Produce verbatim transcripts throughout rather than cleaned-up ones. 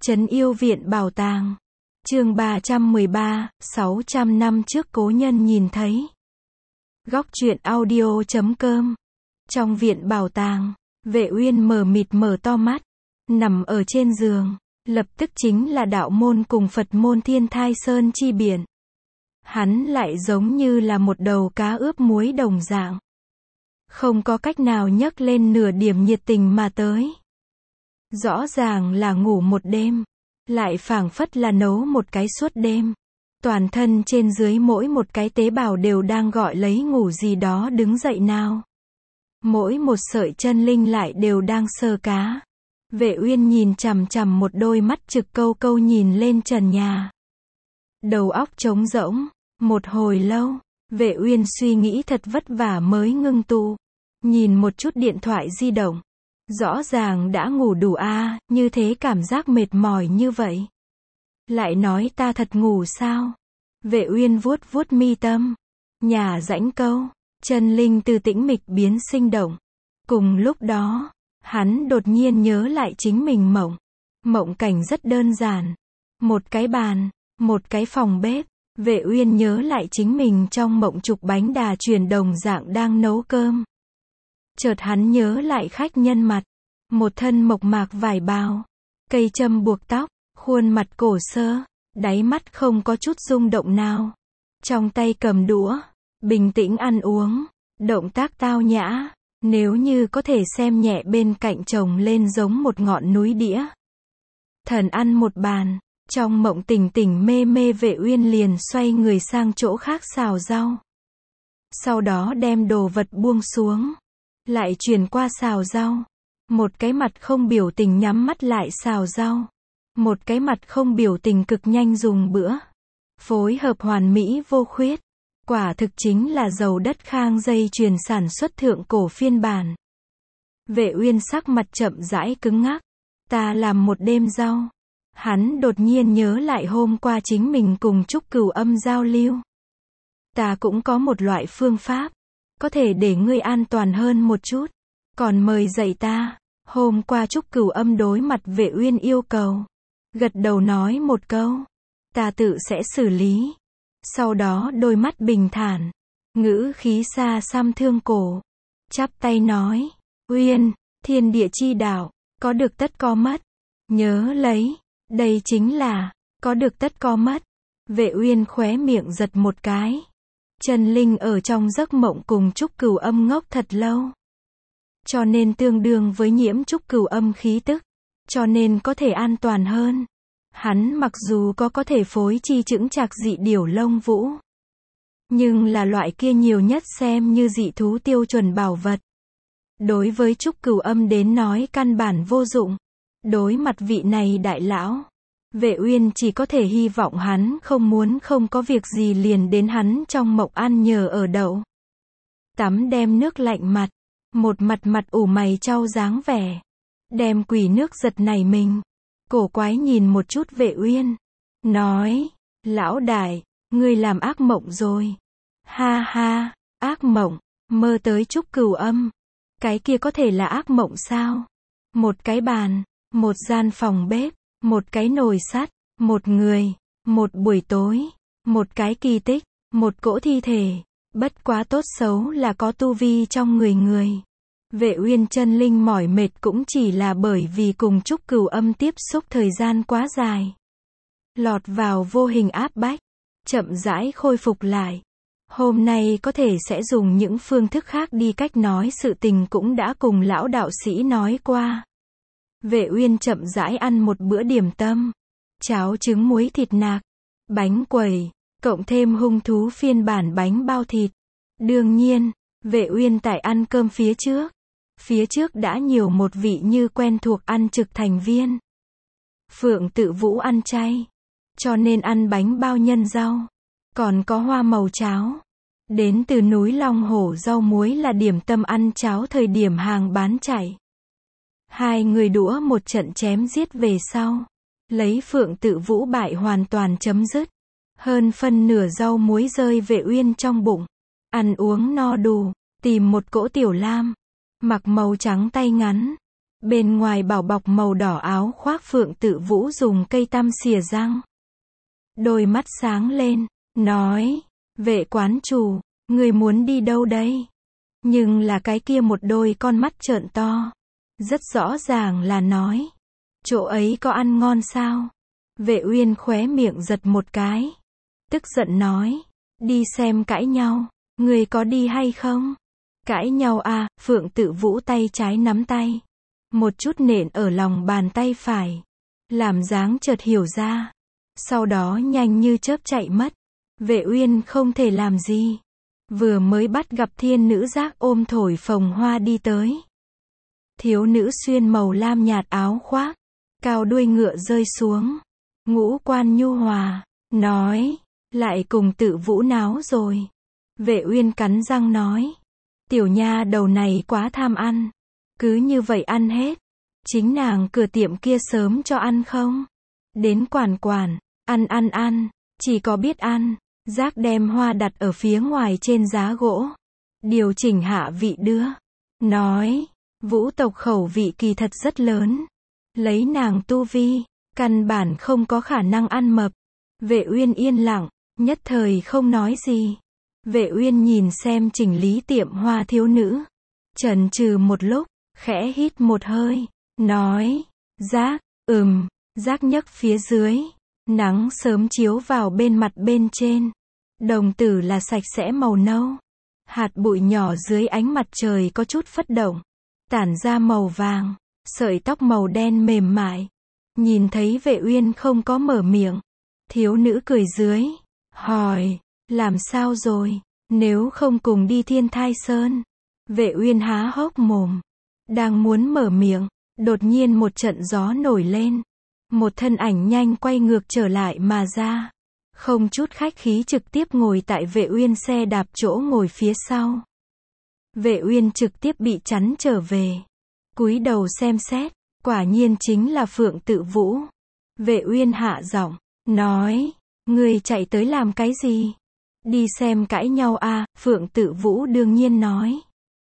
Trấn Yêu Viện Bảo Tàng. Chương ba trăm mười ba, sáu trăm năm trước cố nhân nhìn thấy. Góc truyện audio chấm com. Trong viện bảo tàng, Vệ Uyên mờ mịt mở to mắt, nằm ở trên giường, lập tức chính là đạo môn cùng Phật môn Thiên Thai Sơn chi biển. Hắn lại giống như là một đầu cá ướp muối đồng dạng. Không có cách nào nhấc lên nửa điểm nhiệt tình mà tới. Rõ ràng là ngủ một đêm, lại phảng phất là nấu một cái suốt đêm. Toàn thân trên dưới mỗi một cái tế bào đều đang gọi lấy ngủ gì đó đứng dậy nào. Mỗi một sợi chân linh lại đều đang sờ cá. Vệ Uyên nhìn chằm chằm một đôi mắt trực câu câu nhìn lên trần nhà. Đầu óc trống rỗng, một hồi lâu, Vệ Uyên suy nghĩ thật vất vả mới ngưng tụ. Nhìn một chút điện thoại di động. Rõ ràng đã ngủ đủ a, à, như thế cảm giác mệt mỏi như vậy. Lại nói ta thật ngủ sao? Vệ Uyên vuốt vuốt mi tâm. Nhà rãnh câu, chân linh từ tĩnh mịch biến sinh động. Cùng lúc đó, hắn đột nhiên nhớ lại chính mình mộng. Mộng cảnh rất đơn giản. Một cái bàn, một cái phòng bếp. Vệ Uyên nhớ lại chính mình trong mộng trục bánh đà truyền đồng dạng đang nấu cơm. Chợt hắn nhớ lại khách nhân mặt. Một thân mộc mạc vải bào. Cây châm buộc tóc, khuôn mặt cổ sơ, đáy mắt không có chút rung động nào. Trong tay cầm đũa, bình tĩnh ăn uống, động tác tao nhã, nếu như có thể xem nhẹ bên cạnh chồng lên giống một ngọn núi đĩa. Thần ăn một bàn, trong mộng tỉnh tỉnh mê mê Vệ Uyên liền xoay người sang chỗ khác xào rau. Sau đó đem đồ vật buông xuống, lại chuyển qua xào rau. Một cái mặt không biểu tình nhắm mắt lại xào rau. Một cái mặt không biểu tình cực nhanh dùng bữa. Phối hợp hoàn mỹ vô khuyết. Quả thực chính là dầu đất khang dây chuyền sản xuất thượng cổ phiên bản. Vệ Uyên sắc mặt chậm rãi cứng ngắc. Ta làm một đêm rau. Hắn đột nhiên nhớ lại hôm qua chính mình cùng Trúc Cửu Âm giao lưu. Ta cũng có một loại phương pháp. Có thể để ngươi an toàn hơn một chút. Còn mời dạy ta. Hôm qua Trúc Cửu Âm đối mặt Vệ Uyên yêu cầu. Gật đầu nói một câu. Ta tự sẽ xử lý. Sau đó đôi mắt bình thản. Ngữ khí xa xăm thương cổ. Chắp tay nói. Uyên, thiên địa chi đạo. Có được tất có mất. Nhớ lấy. Đây chính là. Có được tất có mất. Vệ Uyên khóe miệng giật một cái. Trần Linh ở trong giấc mộng cùng Trúc Cửu Âm ngốc thật lâu. Cho nên tương đương với nhiễm Trúc Cửu Âm khí tức. Cho nên có thể an toàn hơn. Hắn mặc dù có có thể phối chi chững chạc dị điểu lông vũ. Nhưng là loại kia nhiều nhất xem như dị thú tiêu chuẩn bảo vật. Đối với Trúc Cửu Âm đến nói căn bản vô dụng. Đối mặt vị này đại lão. Vệ Uyên chỉ có thể hy vọng hắn không muốn không có việc gì liền đến hắn trong mộng ăn nhờ ở đậu. Tắm đem nước lạnh mặt. Một mặt mặt ủ mày trao dáng vẻ. Đem quỷ nước giật nảy mình. Cổ quái nhìn một chút Vệ Uyên. Nói. Lão đại, ngươi làm ác mộng rồi. Ha ha, ác mộng. Mơ tới Trúc Cửu Âm. Cái kia có thể là ác mộng sao? Một cái bàn. Một gian phòng bếp. Một cái nồi sắt. Một người. Một buổi tối. Một cái kỳ tích. Một cỗ thi thể. Bất quá tốt xấu là có tu vi trong người người. Vệ Uyên chân linh mỏi mệt cũng chỉ là bởi vì cùng Trúc Cửu Âm tiếp xúc thời gian quá dài. Lọt vào vô hình áp bách. Chậm rãi khôi phục lại. Hôm nay có thể sẽ dùng những phương thức khác đi cách nói sự tình cũng đã cùng lão đạo sĩ nói qua. Vệ Uyên chậm rãi ăn một bữa điểm tâm. Cháo trứng muối thịt nạc. Bánh quẩy. Cộng thêm hung thú phiên bản bánh bao thịt. Đương nhiên, Vệ Uyên tại ăn cơm phía trước. Phía trước đã nhiều một vị như quen thuộc ăn trực thành viên. Phượng Tự Vũ ăn chay. Cho nên ăn bánh bao nhân rau. Còn có hoa màu cháo. Đến từ núi Long Hổ rau muối là điểm tâm ăn cháo thời điểm hàng bán chạy. Hai người đũa một trận chém giết về sau. Lấy Phượng Tự Vũ bại hoàn toàn chấm dứt. Hơn phân nửa rau muối rơi Vệ Uyên trong bụng. Ăn uống no đủ, tìm một cỗ tiểu lam. Mặc màu trắng tay ngắn. Bên ngoài bảo bọc màu đỏ áo khoác Phượng Tự Vũ dùng cây tăm xìa răng. Đôi mắt sáng lên, nói, vệ quán chủ, người muốn đi đâu đây? Nhưng là cái kia một đôi con mắt trợn to. Rất rõ ràng là nói, chỗ ấy có ăn ngon sao? Vệ Uyên khóe miệng giật một cái. Tức giận nói, đi xem cãi nhau, người có đi hay không? Cãi nhau à, Phượng Tự Vũ tay trái nắm tay. Một chút nện ở lòng bàn tay phải. Làm dáng chợt hiểu ra. Sau đó nhanh như chớp chạy mất. Vệ Uyên không thể làm gì. Vừa mới bắt gặp thiên nữ giác ôm thổi phồng hoa đi tới. Thiếu nữ xuyên màu lam nhạt áo khoác. Cao đuôi ngựa rơi xuống. Ngũ quan nhu hòa. Nói, lại cùng Tự Vũ náo rồi. Vệ Uyên cắn răng nói. Tiểu nha đầu này quá tham ăn. Cứ như vậy ăn hết. Chính nàng cửa tiệm kia sớm cho ăn không? Đến quản quản, ăn ăn ăn, chỉ có biết ăn. Giác đem hoa đặt ở phía ngoài trên giá gỗ. Điều chỉnh hạ vị đưa. Nói, Vũ tộc khẩu vị kỳ thật rất lớn. Lấy nàng tu vi, căn bản không có khả năng ăn mập. Vệ Uyên yên lặng, nhất thời không nói gì. Vệ Uyên nhìn xem chỉnh lý tiệm hoa thiếu nữ. Chần chừ một lúc, khẽ hít một hơi, nói, Giác, ừm, Giác nhấc phía dưới. Nắng sớm chiếu vào bên mặt bên trên. Đồng tử là sạch sẽ màu nâu. Hạt bụi nhỏ dưới ánh mặt trời có chút phất động. Tản ra màu vàng. Sợi tóc màu đen mềm mại. Nhìn thấy Vệ Uyên không có mở miệng. Thiếu nữ cười dưới. Hỏi, làm sao rồi? Nếu không cùng đi Thiên Thai Sơn. Vệ Uyên há hốc mồm. Đang muốn mở miệng. Đột nhiên một trận gió nổi lên. Một thân ảnh nhanh quay ngược trở lại mà ra. Không chút khách khí trực tiếp ngồi tại Vệ Uyên xe đạp chỗ ngồi phía sau. Vệ Uyên trực tiếp bị chắn trở về. Cúi đầu xem xét, quả nhiên chính là Phượng Tự Vũ. Vệ Uyên hạ giọng, nói, ngươi chạy tới làm cái gì? Đi xem cãi nhau à, Phượng Tự Vũ đương nhiên nói.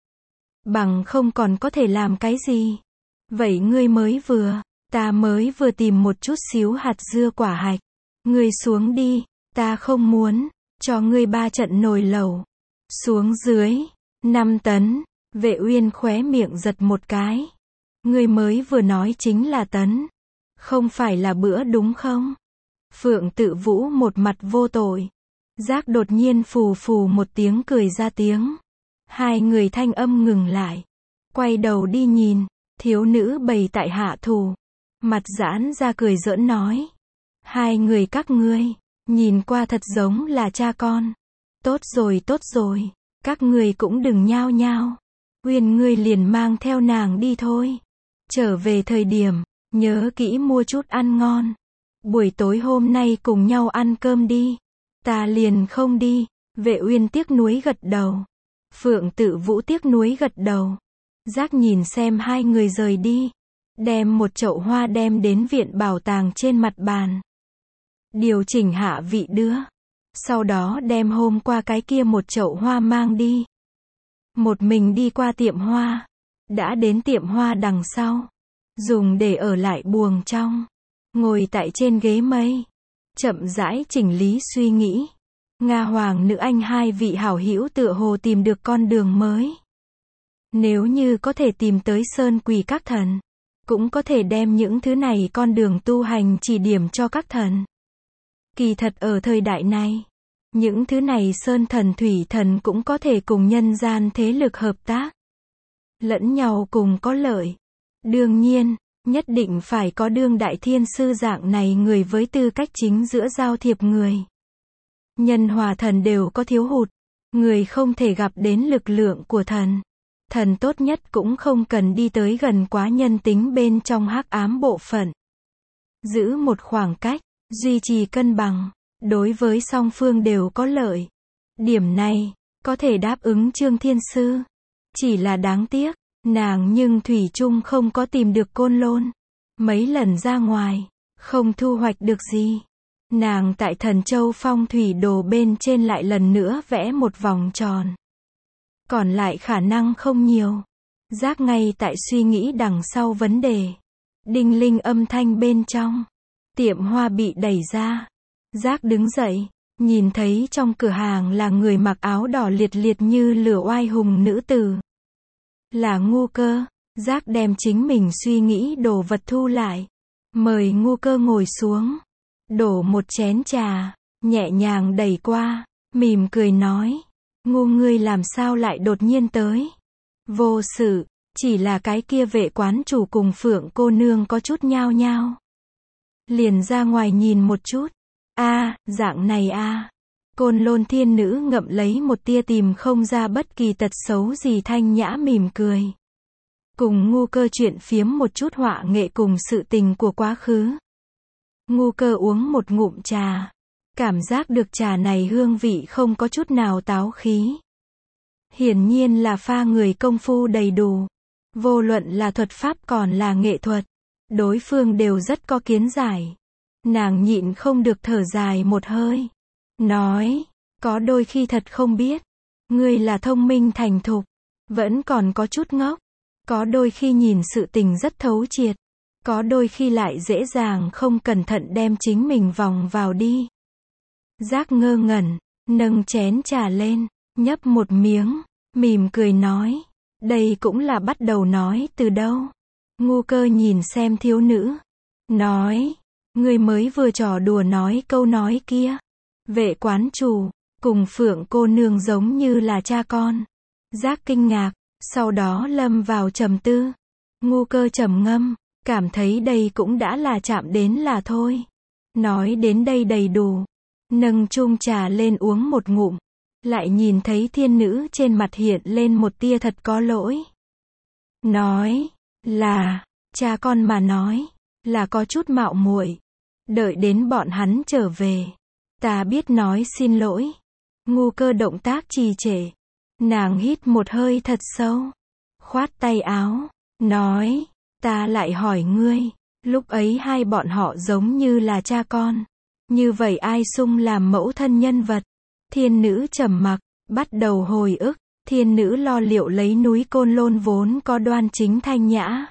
Bằng không còn có thể làm cái gì? Vậy ngươi mới vừa, ta mới vừa tìm một chút xíu hạt dưa quả hạch. Ngươi xuống đi, ta không muốn, cho ngươi ba trận nồi lẩu. Xuống dưới, năm tấn, Vệ Uyên khóe miệng giật một cái. Ngươi mới vừa nói chính là tấn. Không phải là bữa đúng không? Phượng Tự Vũ một mặt vô tội. Giác đột nhiên phù phù một tiếng cười ra tiếng. Hai người thanh âm ngừng lại. Quay đầu đi nhìn, thiếu nữ bày tại hạ thủ. Mặt giãn ra cười giỡn nói. Hai người các ngươi, nhìn qua thật giống là cha con. Tốt rồi tốt rồi, các ngươi cũng đừng nhao nhao. Uyên ngươi liền mang theo nàng đi thôi. Trở về thời điểm, nhớ kỹ mua chút ăn ngon. Buổi tối hôm nay cùng nhau ăn cơm đi. Ta liền không đi. Vệ Uyên tiếc nuối gật đầu. Phượng Tự Vũ tiếc nuối gật đầu. Giác nhìn xem hai người rời đi. Đem một chậu hoa đem đến viện bảo tàng trên mặt bàn. Điều chỉnh hạ vị đưa. Sau đó đem hôm qua cái kia một chậu hoa mang đi. Một mình đi qua tiệm hoa. Đã đến tiệm hoa đằng sau. Dùng để ở lại buồng trong. Ngồi tại trên ghế mây. Chậm rãi chỉnh lý suy nghĩ. Nga Hoàng nữ anh hai vị hảo hữu tựa hồ tìm được con đường mới. Nếu như có thể tìm tới Sơn Quỷ các thần. Cũng có thể đem những thứ này con đường tu hành chỉ điểm cho các thần. Kỳ thật ở thời đại này. Những thứ này Sơn thần Thủy thần cũng có thể cùng nhân gian thế lực hợp tác. Lẫn nhau cùng có lợi. Đương nhiên, nhất định phải có đương đại thiên sư dạng này người với tư cách chính giữa giao thiệp người. Nhân hòa thần đều có thiếu hụt. Người không thể gặp đến lực lượng của thần. Thần tốt nhất cũng không cần đi tới gần quá nhân tính bên trong hắc ám bộ phận. Giữ một khoảng cách, duy trì cân bằng, đối với song phương đều có lợi. Điểm này, có thể đáp ứng Trương Thiên Sư. Chỉ là đáng tiếc, nàng nhưng thủy chung không có tìm được Côn Lôn. Mấy lần ra ngoài, không thu hoạch được gì. Nàng tại Thần Châu phong thủy đồ bên trên lại lần nữa vẽ một vòng tròn. Còn lại khả năng không nhiều. Giác ngay tại suy nghĩ đằng sau vấn đề. Đinh linh âm thanh bên trong. Tiệm hoa bị đẩy ra. Giác đứng dậy, nhìn thấy trong cửa hàng là người mặc áo đỏ liệt liệt như lửa oai hùng nữ tử. Là Ngu Cơ. Giác đem chính mình suy nghĩ đồ vật thu lại. Mời Ngu Cơ ngồi xuống. Đổ một chén trà, nhẹ nhàng đẩy qua, mỉm cười nói. Ngu ngươi làm sao lại đột nhiên tới? Vô sự, chỉ là cái kia vệ quán chủ cùng Phượng cô nương có chút nhao nhao. Liền ra ngoài nhìn một chút. A, dạng này a. Côn Lôn thiên nữ ngậm lấy một tia tìm không ra bất kỳ tật xấu gì thanh nhã mỉm cười. Cùng Ngu Cơ chuyện phiếm một chút họa nghệ cùng sự tình của quá khứ. Ngu Cơ uống một ngụm trà. Cảm giác được trà này hương vị không có chút nào táo khí. Hiển nhiên là pha người công phu đầy đủ. Vô luận là thuật pháp còn là nghệ thuật. Đối phương đều rất có kiến giải. Nàng nhịn không được thở dài một hơi. Nói, có đôi khi thật không biết. Ngươi là thông minh thành thục. Vẫn còn có chút ngốc. Có đôi khi nhìn sự tình rất thấu triệt. Có đôi khi lại dễ dàng không cẩn thận đem chính mình vòng vào đi. Giác ngơ ngẩn, nâng chén trà lên, nhấp một miếng, mỉm cười nói. Đây cũng là bắt đầu nói từ đâu. Ngu Cơ nhìn xem thiếu nữ. Nói, ngươi mới vừa trò đùa nói câu nói kia. Vệ quán chủ, cùng Phượng cô nương giống như là cha con. Giác kinh ngạc, sau đó lâm vào trầm tư. Ngu Cơ trầm ngâm, cảm thấy đây cũng đã là chạm đến là thôi. Nói đến đây đầy đủ. Nâng chung trà lên uống một ngụm. Lại nhìn thấy thiên nữ trên mặt hiện lên một tia thật có lỗi. Nói, là, cha con mà nói, là có chút mạo muội. Đợi đến bọn hắn trở về. Ta biết nói xin lỗi. Ngu Cơ động tác trì trệ. Nàng hít một hơi thật sâu. Khoát tay áo. Nói, ta lại hỏi ngươi. Lúc ấy hai bọn họ giống như là cha con. Như vậy ai sung làm mẫu thân nhân vật? Thiên nữ trầm mặc, bắt đầu hồi ức. Thiên nữ lo liệu lấy núi Côn Lôn vốn có đoan chính thanh nhã.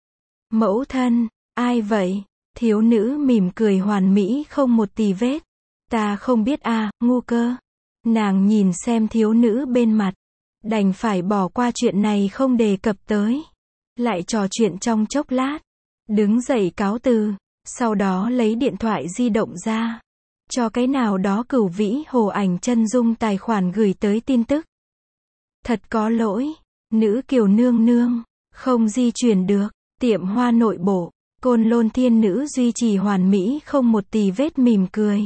Mẫu thân, ai vậy? Thiếu nữ mỉm cười hoàn mỹ không một tì vết. Ta không biết a, Ngu Cơ. Nàng nhìn xem thiếu nữ bên mặt. Đành phải bỏ qua chuyện này không đề cập tới. Lại trò chuyện trong chốc lát. Đứng dậy cáo từ. Sau đó lấy điện thoại di động ra. Cho cái nào đó Cửu Vĩ Hồ Ảnh chân dung tài khoản gửi tới tin tức. Thật có lỗi. Nữ kiều nương nương. Không di chuyển được. Tiệm hoa nội bộ. Côn Lôn thiên nữ duy trì hoàn mỹ không một tì vết mỉm cười.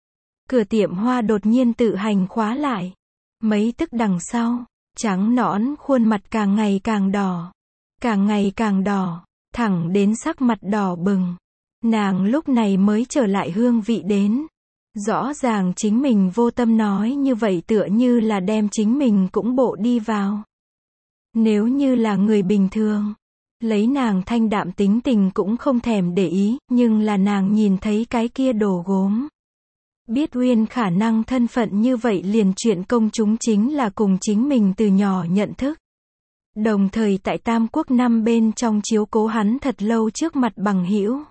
Cửa tiệm hoa đột nhiên tự hành khóa lại. Mấy tức đằng sau. Trắng nõn khuôn mặt càng ngày càng đỏ. Càng ngày càng đỏ. Thẳng đến sắc mặt đỏ bừng. Nàng lúc này mới trở lại hương vị đến. Rõ ràng chính mình vô tâm nói như vậy tựa như là đem chính mình cũng bộ đi vào. Nếu như là người bình thường, lấy nàng thanh đạm tính tình cũng không thèm để ý, nhưng là nàng nhìn thấy cái kia đồ gốm. Biết Uyên khả năng thân phận như vậy liền chuyện công chúng chính là cùng chính mình từ nhỏ nhận thức. Đồng thời tại Tam Quốc năm bên trong chiếu cố hắn thật lâu trước mặt bằng hữu.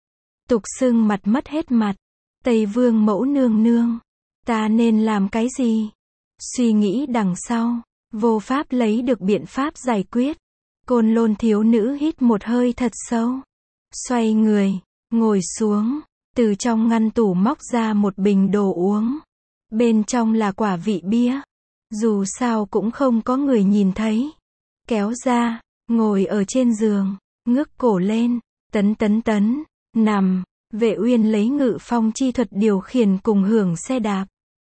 Tục xưng mặt mất hết mặt. Tây Vương mẫu nương nương. Ta nên làm cái gì? Suy nghĩ đằng sau. Vô pháp lấy được biện pháp giải quyết. Côn Lôn thiếu nữ hít một hơi thật sâu. Xoay người. Ngồi xuống. Từ trong ngăn tủ móc ra một bình đồ uống. Bên trong là quả vị bia. Dù sao cũng không có người nhìn thấy. Kéo ra. Ngồi ở trên giường. Ngước cổ lên. Tấn tấn tấn. Nằm. Vệ Uyên lấy ngự phong chi thuật điều khiển cùng hưởng xe đạp.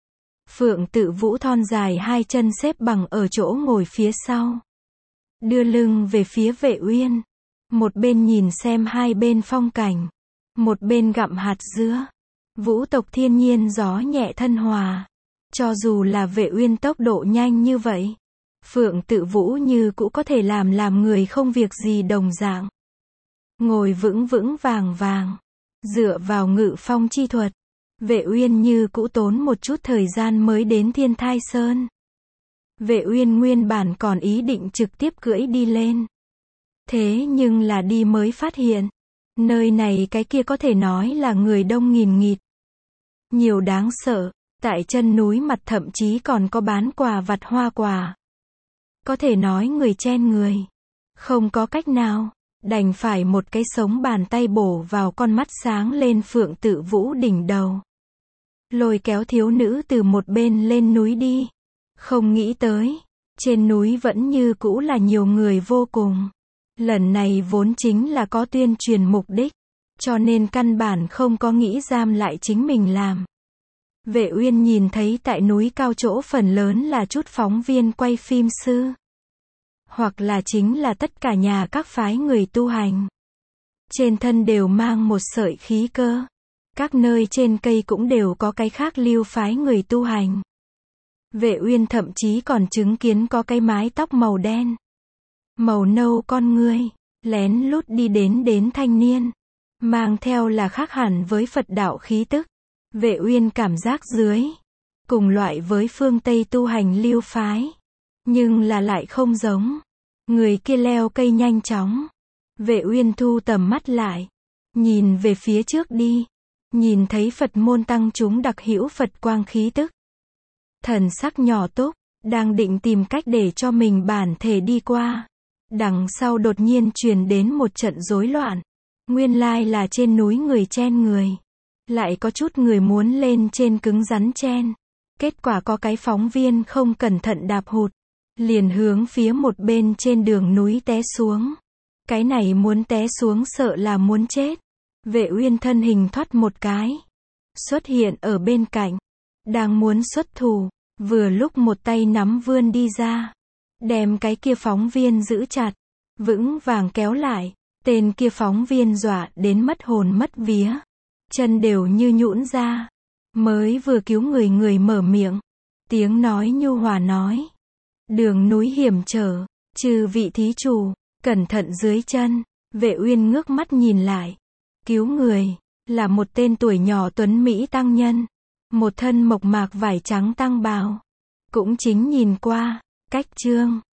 Phượng Tự Vũ thon dài hai chân xếp bằng ở chỗ ngồi phía sau. Đưa lưng về phía Vệ Uyên. Một bên nhìn xem hai bên phong cảnh. Một bên gặm hạt dứa. Vũ tộc thiên nhiên gió nhẹ thân hòa. Cho dù là Vệ Uyên tốc độ nhanh như vậy. Phượng Tự Vũ như cũng có thể làm làm người không việc gì đồng dạng. Ngồi vững vững vàng vàng. Dựa vào ngự phong chi thuật. Vệ Uyên như cũ tốn một chút thời gian mới đến Thiên Thai Sơn. Vệ Uyên nguyên bản còn ý định trực tiếp cưỡi đi lên. Thế nhưng là đi mới phát hiện. Nơi này cái kia có thể nói là người đông nghìn nghịt. Nhiều đáng sợ. Tại chân núi mặt thậm chí còn có bán quà vặt hoa quả. Có thể nói người chen người. Không có cách nào. Đành phải một cái sống bàn tay bổ vào con mắt sáng lên Phượng Tự Vũ đỉnh đầu. Lôi kéo thiếu nữ từ một bên lên núi đi. Không nghĩ tới. Trên núi vẫn như cũ là nhiều người vô cùng. Lần này vốn chính là có tuyên truyền mục đích. Cho nên căn bản không có nghĩ giam lại chính mình làm. Vệ Uyên nhìn thấy tại núi cao chỗ phần lớn là chút phóng viên quay phim sư. Hoặc là chính là tất cả nhà các phái người tu hành. Trên thân đều mang một sợi khí cơ. Các nơi trên cây cũng đều có cái khác lưu phái người tu hành. Vệ Uyên thậm chí còn chứng kiến có cái mái tóc màu đen, màu nâu con ngươi, lén lút đi đến đến thanh niên. Mang theo là khác hẳn với Phật đạo khí tức. Vệ Uyên cảm giác dưới. Cùng loại với phương Tây tu hành lưu phái. Nhưng là lại không giống. Người kia leo cây nhanh chóng. Vệ Uyên thu tầm mắt lại. Nhìn về phía trước đi. Nhìn thấy Phật môn tăng chúng đặc hữu Phật quang khí tức. Thần sắc nhỏ túc. Đang định tìm cách để cho mình bản thể đi qua. Đằng sau đột nhiên truyền đến một trận rối loạn. Nguyên lai là trên núi người chen người. Lại có chút người muốn lên trên cứng rắn chen. Kết quả có cái phóng viên không cẩn thận đạp hụt. Liền hướng phía một bên trên đường núi té xuống. Cái này muốn té xuống sợ là muốn chết. Vệ Uyên thân hình thoát một cái. Xuất hiện ở bên cạnh. Đang muốn xuất thủ. Vừa lúc một tay nắm vươn đi ra. Đem cái kia phóng viên giữ chặt. Vững vàng kéo lại. Tên kia phóng viên dọa đến mất hồn mất vía. Chân đều như nhũn ra. Mới vừa cứu người người mở miệng. Tiếng nói nhu hòa nói. Đường núi hiểm trở. Chư vị thí chủ. Cẩn thận dưới chân. Vệ Uyên ngước mắt nhìn lại. Cứu người. Là một tên tuổi nhỏ tuấn Mỹ tăng nhân. Một thân mộc mạc vải trắng tăng bào. Cũng chính nhìn qua. Cách trương.